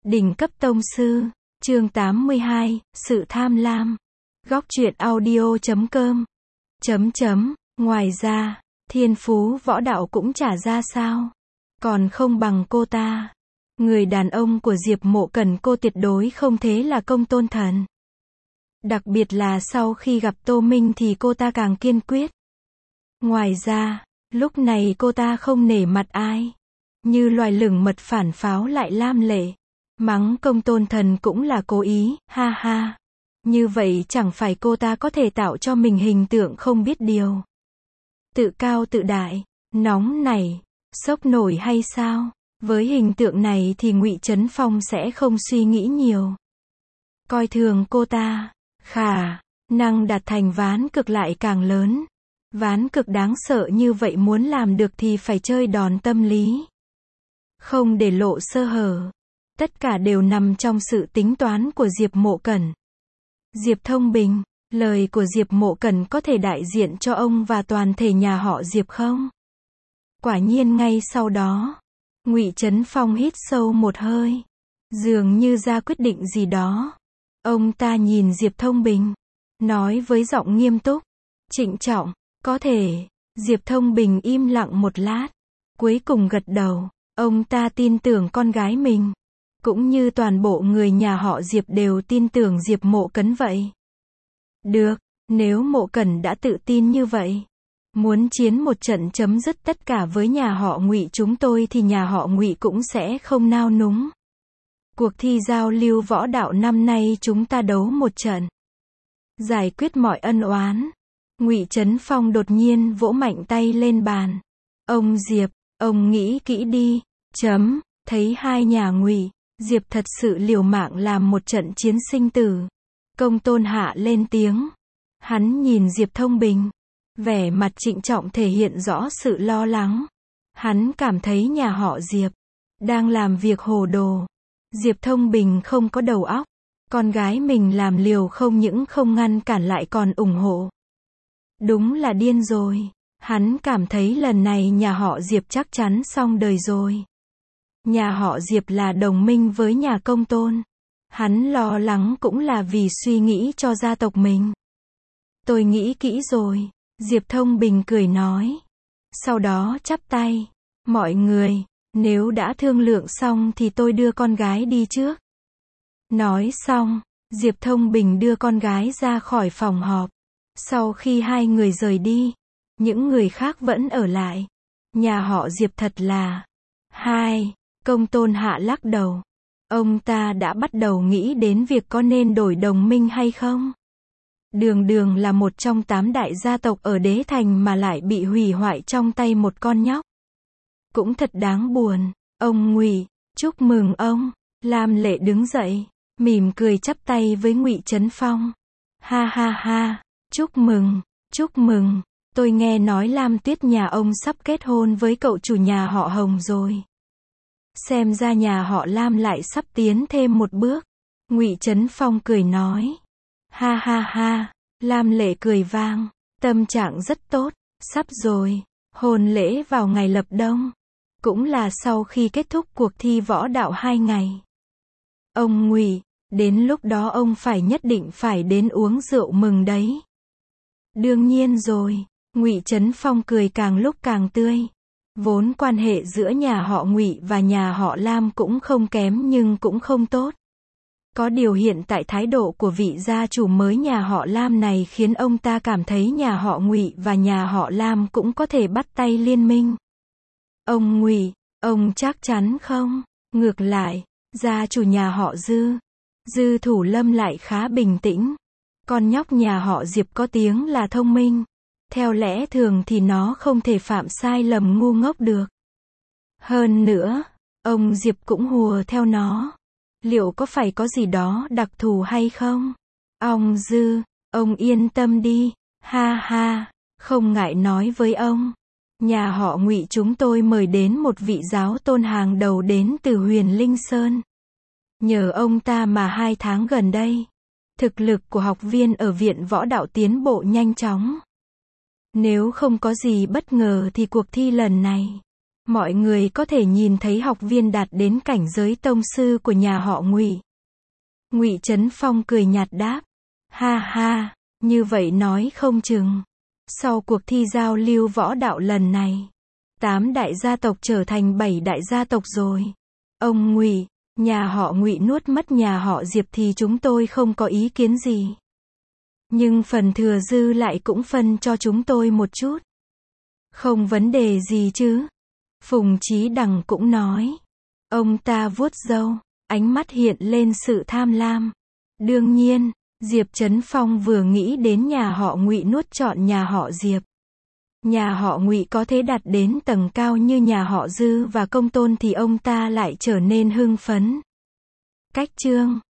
Đỉnh cấp tông sư, chương 82, sự tham lam. Góc truyện audio.com. Ngoài ra, thiên phú võ đạo cũng chả ra sao. Còn không bằng cô ta. Người đàn ông của Diệp Mộ Cẩn cô tuyệt đối không thế là công tôn thần. Đặc biệt là sau khi gặp Tô Minh thì cô ta càng kiên quyết. Ngoài ra, lúc này cô ta không nể mặt ai. Như loài lửng mật phản pháo lại lam lệ. Mắng công tôn thần cũng là cố ý, ha ha. Như vậy chẳng phải cô ta có thể tạo cho mình hình tượng không biết điều. Tự cao tự đại, nóng nảy, sốc nổi hay sao? Với hình tượng này thì Ngụy Trấn Phong sẽ không suy nghĩ nhiều. Coi thường cô ta, khả năng đạt thành ván cực lại càng lớn. Ván cực đáng sợ như vậy muốn làm được thì phải chơi đòn tâm lý. Không để lộ sơ hở. Tất cả đều nằm trong sự tính toán của Diệp Mộ Cẩn. Diệp Thông Bình, lời của Diệp Mộ Cẩn có thể đại diện cho ông và toàn thể nhà họ Diệp không? Quả nhiên ngay sau đó, Ngụy Trấn Phong hít sâu một hơi, dường như ra quyết định gì đó. Ông ta nhìn Diệp Thông Bình, nói với giọng nghiêm túc, trịnh trọng, có thể. Diệp Thông Bình im lặng một lát, cuối cùng gật đầu. Ông ta tin tưởng con gái mình, cũng như toàn bộ người nhà họ Diệp đều tin tưởng Diệp Mộ Cẩn vậy. Được, nếu Mộ Cẩn đã tự tin như vậy, muốn chiến một trận chấm dứt tất cả với nhà họ Ngụy chúng tôi thì nhà họ Ngụy cũng sẽ không nao núng. Cuộc thi giao lưu võ đạo năm nay chúng ta đấu một trận, giải quyết mọi ân oán. Ngụy Trấn Phong đột nhiên vỗ mạnh tay lên bàn. Ông Diệp, ông nghĩ kỹ đi. Thấy hai nhà Ngụy, Diệp thật sự liều mạng làm một trận chiến sinh tử. Công tôn hạ lên tiếng. Hắn nhìn Diệp Thông Bình, vẻ mặt trịnh trọng thể hiện rõ sự lo lắng. Hắn cảm thấy nhà họ Diệp đang làm việc hồ đồ. Diệp Thông Bình không có đầu óc. Con gái mình làm liều không những không ngăn cản lại còn ủng hộ. Đúng là điên rồi. Hắn cảm thấy lần này nhà họ Diệp chắc chắn xong đời rồi. Nhà họ Diệp là đồng minh với nhà Công Tôn. Hắn lo lắng cũng là vì suy nghĩ cho gia tộc mình. Tôi nghĩ kỹ rồi, Diệp Thông Bình cười nói. Sau đó chắp tay. Mọi người, nếu đã thương lượng xong thì tôi đưa con gái đi trước. Nói xong, Diệp Thông Bình đưa con gái ra khỏi phòng họp. Sau khi hai người rời đi, những người khác vẫn ở lại. Nhà họ Diệp thật là... Công tôn hạ lắc đầu. Ông ta đã bắt đầu nghĩ đến việc có nên đổi đồng minh hay không. Đường Đường là một trong 8 đại gia tộc ở Đế Thành mà lại bị hủy hoại trong tay một con nhóc. Cũng thật đáng buồn. Ông Ngụy, chúc mừng ông. Lam Lệ đứng dậy, mỉm cười chắp tay với Ngụy Trấn Phong. Ha ha ha, chúc mừng. Tôi nghe nói Lam Tuyết nhà ông sắp kết hôn với cậu chủ nhà họ Hồng rồi. Xem ra nhà họ Lam lại sắp tiến thêm một bước. Ngụy Trấn Phong cười nói. Ha ha ha, Lam Lệ cười vang, tâm trạng rất tốt, sắp rồi, hôn lễ vào ngày lập đông. Cũng là sau khi kết thúc cuộc thi võ đạo 2 ngày. Ông Ngụy, đến lúc đó ông nhất định phải đến uống rượu mừng đấy. Đương nhiên rồi, Ngụy Trấn Phong cười càng lúc càng tươi. Vốn quan hệ giữa nhà họ Ngụy và nhà họ Lam cũng không kém nhưng cũng không tốt. Có điều hiện tại thái độ của vị gia chủ mới nhà họ Lam này khiến ông ta cảm thấy nhà họ Ngụy và nhà họ Lam cũng có thể bắt tay liên minh. Ông Ngụy, ông chắc chắn không? Ngược lại, gia chủ nhà họ Dư Thủ Lâm lại khá bình tĩnh. Con nhóc nhà họ Diệp có tiếng là thông minh. Theo lẽ thường thì nó không thể phạm sai lầm ngu ngốc được. Hơn nữa, ông Diệp cũng hùa theo nó. Liệu có phải có gì đó đặc thù hay không? Ông yên tâm đi. Ha ha, không ngại nói với ông. Nhà họ Ngụy chúng tôi mời đến một vị giáo tôn hàng đầu đến từ Huyền Linh Sơn. Nhờ ông ta mà 2 tháng gần đây, thực lực của học viên ở viện võ đạo tiến bộ nhanh chóng. Nếu không có gì bất ngờ thì cuộc thi lần này, Mọi người có thể nhìn thấy học viên đạt đến cảnh giới tông sư của nhà họ Ngụy. Ngụy Trấn Phong cười nhạt đáp. Ha ha, như vậy nói không chừng. Sau cuộc thi giao lưu võ đạo lần này, 8 đại gia tộc trở thành 7 đại gia tộc rồi. Ông Ngụy, nhà họ Ngụy nuốt mất nhà họ Diệp thì chúng tôi không có ý kiến gì. Nhưng phần thừa dư lại cũng phân cho chúng tôi một chút. Không vấn đề gì chứ. Phùng Chí Đằng cũng nói. Ông ta vuốt râu, ánh mắt hiện lên sự tham lam. Đương nhiên, Diệp Trấn Phong vừa nghĩ đến nhà họ Ngụy nuốt trọn nhà họ Diệp. Nhà họ Ngụy có thể đạt đến tầng cao như nhà họ Dư và Công Tôn thì ông ta lại trở nên hưng phấn. Cách chương